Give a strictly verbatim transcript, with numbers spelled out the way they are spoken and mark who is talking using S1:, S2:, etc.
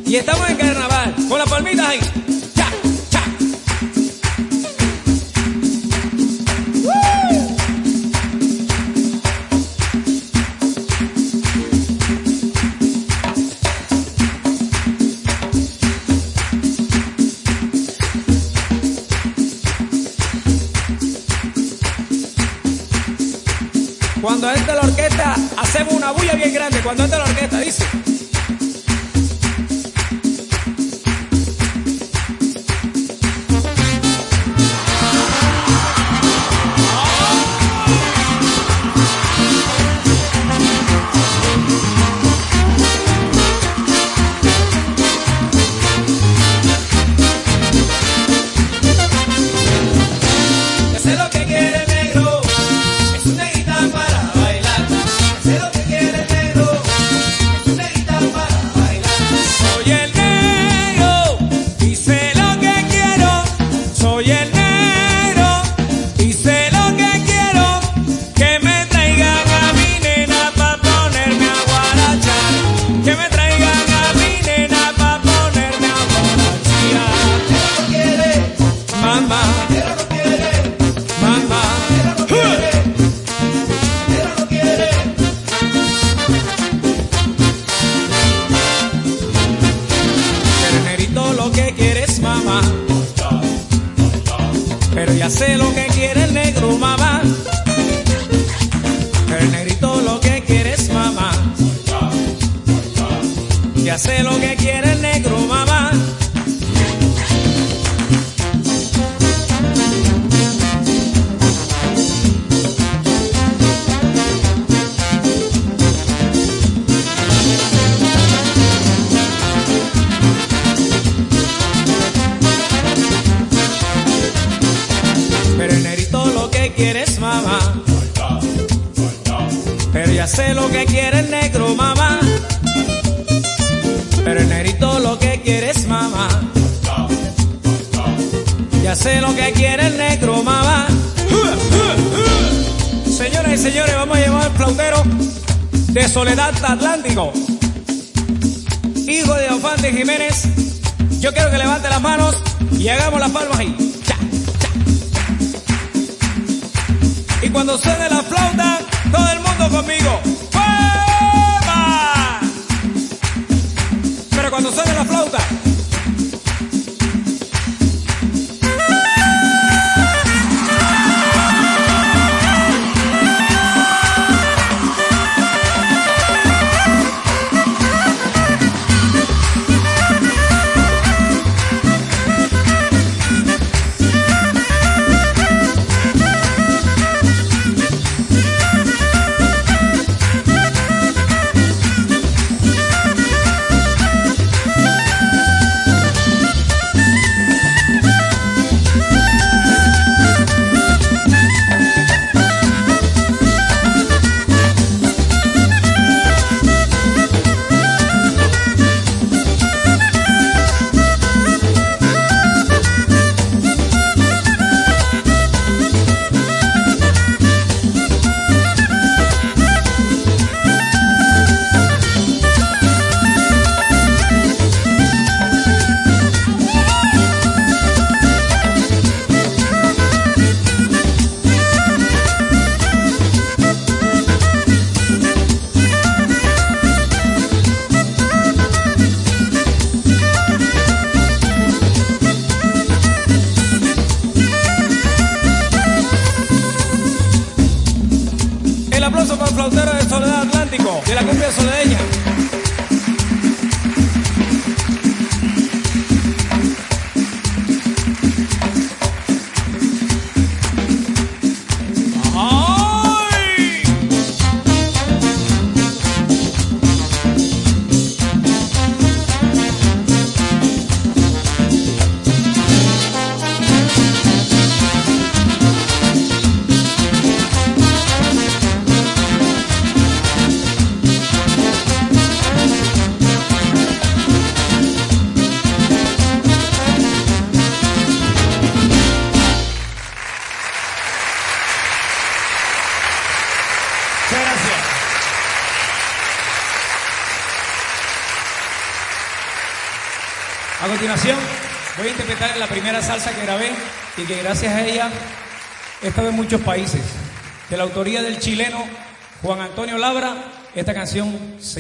S1: Y estamos en carnaval, con las palmitas ahí. ¡Cha, cha! ¡Woo! Cuando entra la orquesta, hacemos una bulla bien grande. Cuando entra la orquesta, dice. Pero ya sé lo que quiere el negro, mamá. Pero el negrito lo que quiere es mamá. Ya sé lo que quiere el negro, mamá. Quieres mamá, pero ya sé lo que quiere el negro, mamá. Pero el negrito lo que quiere es mamá. Ya sé lo que quiere el negro, mamá. Señoras y señores, vamos a llevar al flautero de Soledad Atlántico, hijo de Ofante Jiménez. Yo quiero que levante las manos y hagamos las palmas ahí. Y cuando suene la flauta, todo el mundo conmigo. ¡Fuera! Pero cuando suene la flauta, el aplauso para el flautero de Soledad Atlántico, de la cumbia soledeña. A continuación, voy a interpretar la primera salsa que grabé y que gracias a ella he estado en muchos países. De la autoría del chileno Juan Antonio Labra, esta canción se